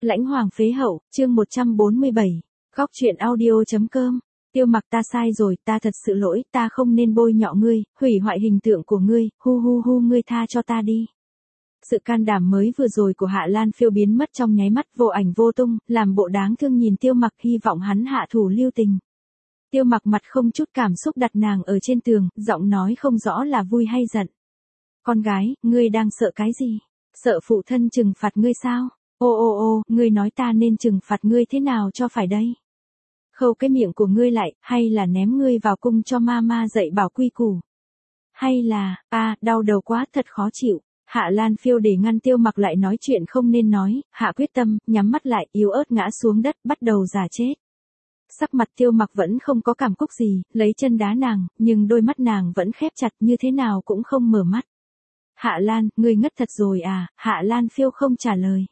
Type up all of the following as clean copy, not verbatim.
Lãnh Hoàng phế hậu, chương 147. Góc truyện audio.com. Tiêu Mặc, ta sai rồi, ta thật sự lỗi, ta không nên bôi nhọ ngươi, hủy hoại hình tượng của ngươi, hu, ngươi tha cho ta đi. Sự can đảm mới vừa rồi của Hạ Lan Phiêu biến mất trong nháy mắt, vô ảnh vô tung, làm bộ đáng thương nhìn Tiêu Mặc, hy vọng hắn hạ thủ lưu tình. Tiêu Mặc mặt không chút cảm xúc đặt nàng ở trên tường, giọng nói không rõ là vui hay giận. Con gái, ngươi đang sợ cái gì? Sợ phụ thân trừng phạt ngươi sao? Ô, ngươi nói ta nên trừng phạt ngươi thế nào cho phải đây? Khâu cái miệng của ngươi lại, hay là ném ngươi vào cung cho mama dạy bảo quy củ? Hay là, đau đầu quá, thật khó chịu. Hạ Lan Phiêu để ngăn Tiêu Mặc lại nói chuyện không nên nói, hạ quyết tâm, nhắm mắt lại, yếu ớt ngã xuống đất, bắt đầu giả chết. Sắc mặt Tiêu Mặc vẫn không có cảm xúc gì, lấy chân đá nàng, nhưng đôi mắt nàng vẫn khép chặt, như thế nào cũng không mở mắt. Hạ Lan, ngươi ngất thật rồi à? Hạ Lan Phiêu không trả lời.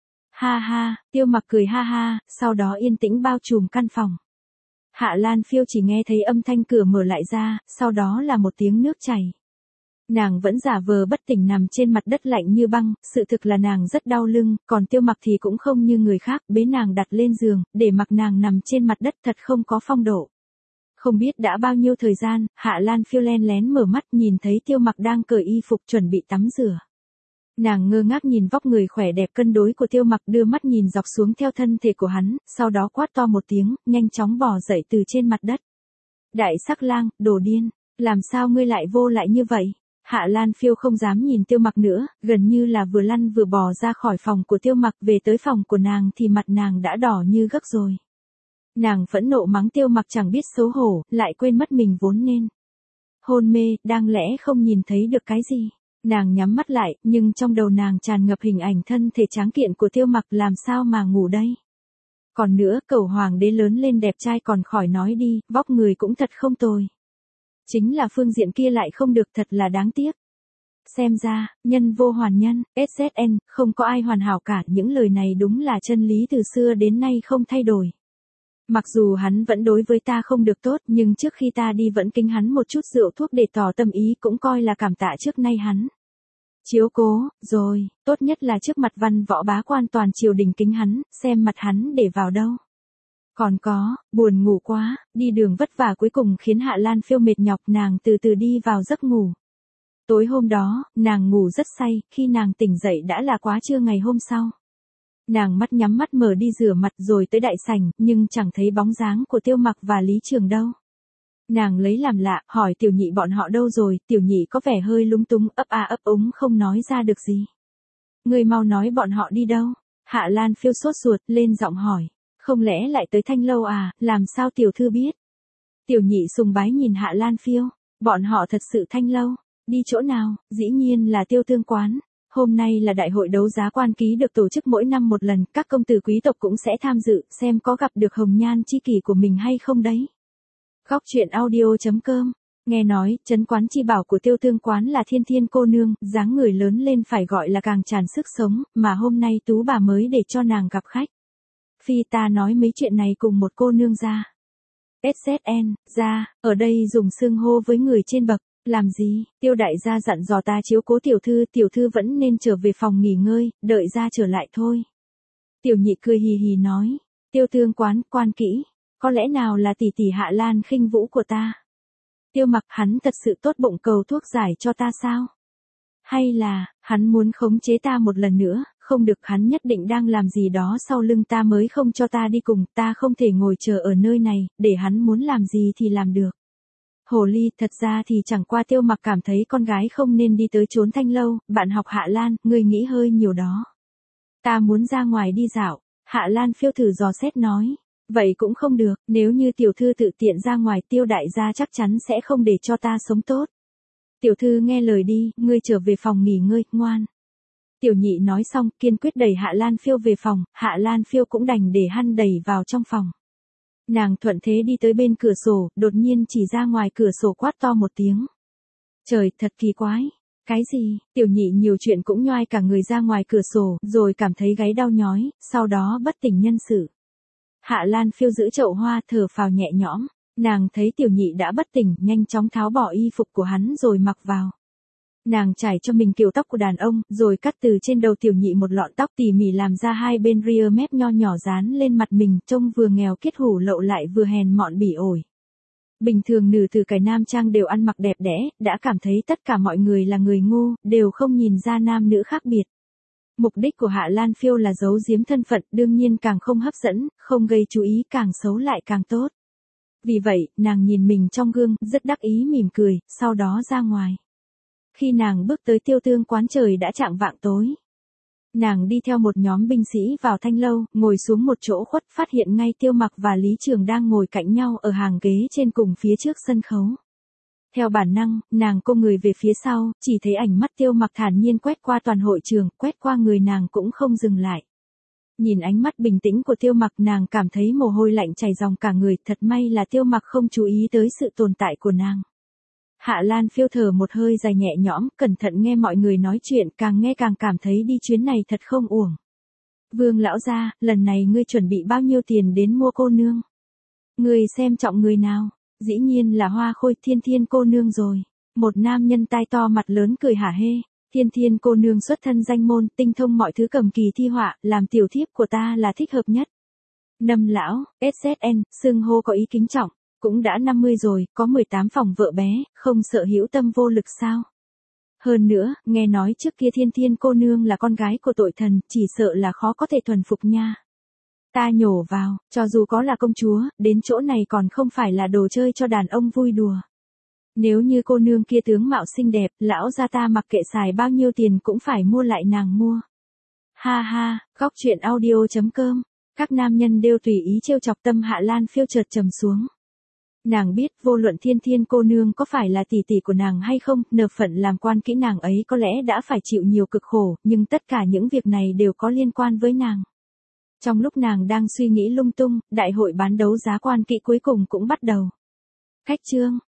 Ha, Tiêu Mặc cười ha, sau đó yên tĩnh bao trùm căn phòng. Hạ Lan Phiêu chỉ nghe thấy âm thanh cửa mở lại ra, sau đó là một tiếng nước chảy. Nàng vẫn giả vờ bất tỉnh nằm trên mặt đất lạnh như băng, sự thực là nàng rất đau lưng, còn Tiêu Mặc thì cũng không như người khác, bế nàng đặt lên giường, để mặc nàng nằm trên mặt đất thật không có phong độ. Không biết đã bao nhiêu thời gian, Hạ Lan Phiêu len lén mở mắt nhìn thấy Tiêu Mặc đang cởi y phục chuẩn bị tắm rửa. Nàng ngơ ngác nhìn vóc người khỏe đẹp cân đối của Tiêu Mặc, đưa mắt nhìn dọc xuống theo thân thể của hắn, sau đó quát to một tiếng, nhanh chóng bò dậy từ trên mặt đất. Đại sắc lang, đồ điên, làm sao ngươi lại vô lại như vậy? Hạ Lan Phiêu không dám nhìn Tiêu Mặc nữa, gần như là vừa lăn vừa bò ra khỏi phòng của Tiêu Mặc, về tới phòng của nàng thì mặt nàng đã đỏ như gấc rồi. Nàng phẫn nộ mắng Tiêu Mặc chẳng biết xấu hổ, lại quên mất mình vốn nên hôn mê, đang lẽ không nhìn thấy được cái gì. Nàng nhắm mắt lại, nhưng trong đầu nàng tràn ngập hình ảnh thân thể tráng kiện của Tiêu Mặc, làm sao mà ngủ đây. Còn nữa, cẩu hoàng đế lớn lên đẹp trai còn khỏi nói đi, vóc người cũng thật không tồi. Chính là phương diện kia lại không được, thật là đáng tiếc. Xem ra, nhân vô hoàn nhân, SZN, không có ai hoàn hảo cả, những lời này đúng là chân lý từ xưa đến nay không thay đổi. Mặc dù hắn vẫn đối với ta không được tốt, nhưng trước khi ta đi vẫn kính hắn một chút rượu thuốc để tỏ tâm ý, cũng coi là cảm tạ trước nay hắn chiếu cố, rồi, tốt nhất là trước mặt văn võ bá quan toàn triều đình kính hắn, xem mặt hắn để vào đâu. Còn có, buồn ngủ quá, đi đường vất vả cuối cùng khiến Hạ Lan Phiêu mệt nhọc, nàng từ từ đi vào giấc ngủ. Tối hôm đó, nàng ngủ rất say, khi nàng tỉnh dậy đã là quá trưa ngày hôm sau. Nàng nhắm mắt mở đi rửa mặt rồi tới đại sảnh, nhưng chẳng thấy bóng dáng của Tiêu Mặc và Lý Trường đâu. Nàng lấy làm lạ, hỏi Tiểu Nhị bọn họ đâu rồi, Tiểu Nhị có vẻ hơi lúng túng, ấp úng không nói ra được gì. Ngươi mau nói bọn họ đi đâu? Hạ Lan Phiêu sốt ruột, lên giọng hỏi. Không lẽ lại tới Thanh Lâu à, làm sao tiểu thư biết? Tiểu Nhị sùng bái nhìn Hạ Lan Phiêu, bọn họ thật sự Thanh Lâu, đi chỗ nào? Dĩ nhiên là Tiêu Tương Quán. Hôm nay là đại hội đấu giá quan ký được tổ chức mỗi năm một lần, các công tử quý tộc cũng sẽ tham dự, xem có gặp được hồng nhan chi kỷ của mình hay không đấy. Góc truyện audio.com. Nghe nói, trấn quán chi bảo của Tiêu Tương Quán là Thiên cô nương, dáng người lớn lên phải gọi là càng tràn sức sống, mà hôm nay tú bà mới để cho nàng gặp khách. Phi ta nói mấy chuyện này cùng một cô nương ra. SZN, ra, ở đây dùng xưng hô với người trên bậc. Làm gì? Tiêu đại gia dặn dò ta chiếu cố tiểu thư vẫn nên trở về phòng nghỉ ngơi, đợi ra trở lại thôi. Tiểu Nhị cười hì hì nói, Tiêu Tương Quán, quan kỹ, có lẽ nào là tỷ tỷ Hạ Lan khinh vũ của ta? Tiêu Mặc, hắn thật sự tốt bụng cầu thuốc giải cho ta sao? Hay là, hắn muốn khống chế ta một lần nữa, không được, hắn nhất định đang làm gì đó sau lưng ta mới không cho ta đi cùng, ta không thể ngồi chờ ở nơi này, để hắn muốn làm gì thì làm được. Hồ ly, thật ra thì chẳng qua Tiêu Mặc cảm thấy con gái không nên đi tới chốn Thanh Lâu, bạn học Hạ Lan, ngươi nghĩ hơi nhiều đó. Ta muốn ra ngoài đi dạo, Hạ Lan Phiêu thử dò xét nói. Vậy cũng không được, nếu như tiểu thư tự tiện ra ngoài, Tiêu đại gia chắc chắn sẽ không để cho ta sống tốt. Tiểu thư nghe lời đi, ngươi trở về phòng nghỉ ngơi, ngoan. Tiểu Nhị nói xong, kiên quyết đẩy Hạ Lan Phiêu về phòng, Hạ Lan Phiêu cũng đành để hắn đẩy vào trong phòng. Nàng thuận thế đi tới bên cửa sổ, đột nhiên chỉ ra ngoài cửa sổ quát to một tiếng. Trời, thật kỳ quái. Cái gì? Tiểu Nhị nhiều chuyện cũng nhoai cả người ra ngoài cửa sổ, rồi cảm thấy gáy đau nhói, sau đó bất tỉnh nhân sự. Hạ Lan Phiêu giữ chậu hoa, thở phào nhẹ nhõm. Nàng thấy Tiểu Nhị đã bất tỉnh, nhanh chóng tháo bỏ y phục của hắn rồi mặc vào. Nàng trải cho mình kiểu tóc của đàn ông, rồi cắt từ trên đầu tiểu nhị một lọn tóc tỉ mỉ làm ra hai bên ria mép nho nhỏ dán lên mặt mình, trông vừa nghèo kiết hủ lậu lại vừa hèn mọn bỉ ổi. Bình thường nữ từ cải nam trang đều ăn mặc đẹp đẽ, đã cảm thấy tất cả mọi người là người ngu, đều không nhìn ra nam nữ khác biệt. Mục đích của Hạ Lan Phiêu là giấu giếm thân phận, đương nhiên càng không hấp dẫn, không gây chú ý, càng xấu lại càng tốt. Vì vậy, nàng nhìn mình trong gương, rất đắc ý mỉm cười, sau đó ra ngoài. Khi nàng bước tới Tiêu Tương quán trời đã chạng vạng tối. Nàng đi theo một nhóm binh sĩ vào thanh lâu, ngồi xuống một chỗ khuất, phát hiện ngay Tiêu Mặc và Lý Trường đang ngồi cạnh nhau ở hàng ghế trên cùng phía trước sân khấu. Theo bản năng, nàng cô người về phía sau, chỉ thấy ánh mắt Tiêu Mặc thản nhiên quét qua toàn hội trường, quét qua người nàng cũng không dừng lại. Nhìn ánh mắt bình tĩnh của Tiêu Mặc, nàng cảm thấy mồ hôi lạnh chảy ròng cả người, thật may là Tiêu Mặc không chú ý tới sự tồn tại của nàng. Hạ Lan Phiêu thở một hơi dài nhẹ nhõm, cẩn thận nghe mọi người nói chuyện, càng nghe càng cảm thấy đi chuyến này thật không uổng. Vương lão gia, lần này ngươi chuẩn bị bao nhiêu tiền đến mua cô nương? Ngươi xem trọng người nào? Dĩ nhiên là Hoa Khôi Thiên Thiên cô nương rồi. Một nam nhân tai to mặt lớn cười hả hê. Thiên Thiên cô nương xuất thân danh môn, tinh thông mọi thứ cầm kỳ thi họa, làm tiểu thiếp của ta là thích hợp nhất. Nâm lão, SZN, xưng hô có ý kính trọng. Cũng đã 50 rồi, có 18 phòng vợ bé, không sợ hữu tâm vô lực sao? Hơn nữa, nghe nói trước kia Thiên Thiên cô nương là con gái của tội thần, chỉ sợ là khó có thể thuần phục nha. Ta nhổ vào, cho dù có là công chúa, đến chỗ này còn không phải là đồ chơi cho đàn ông vui đùa. Nếu như cô nương kia tướng mạo xinh đẹp, lão gia ta mặc kệ xài bao nhiêu tiền cũng phải mua lại nàng mua. Ha ha, góc truyện audio.com. Các nam nhân đều tùy ý trêu chọc, tâm Hạ Lan Phiêu chợt trầm xuống. Nàng biết vô luận Thiên Thiên cô nương có phải là tỷ tỷ của nàng hay không, nợ phận làm quan kỹ nàng ấy có lẽ đã phải chịu nhiều cực khổ, nhưng tất cả những việc này đều có liên quan với nàng. Trong lúc nàng đang suy nghĩ lung tung, đại hội bán đấu giá quan kỵ cuối cùng cũng bắt đầu. Khách trương,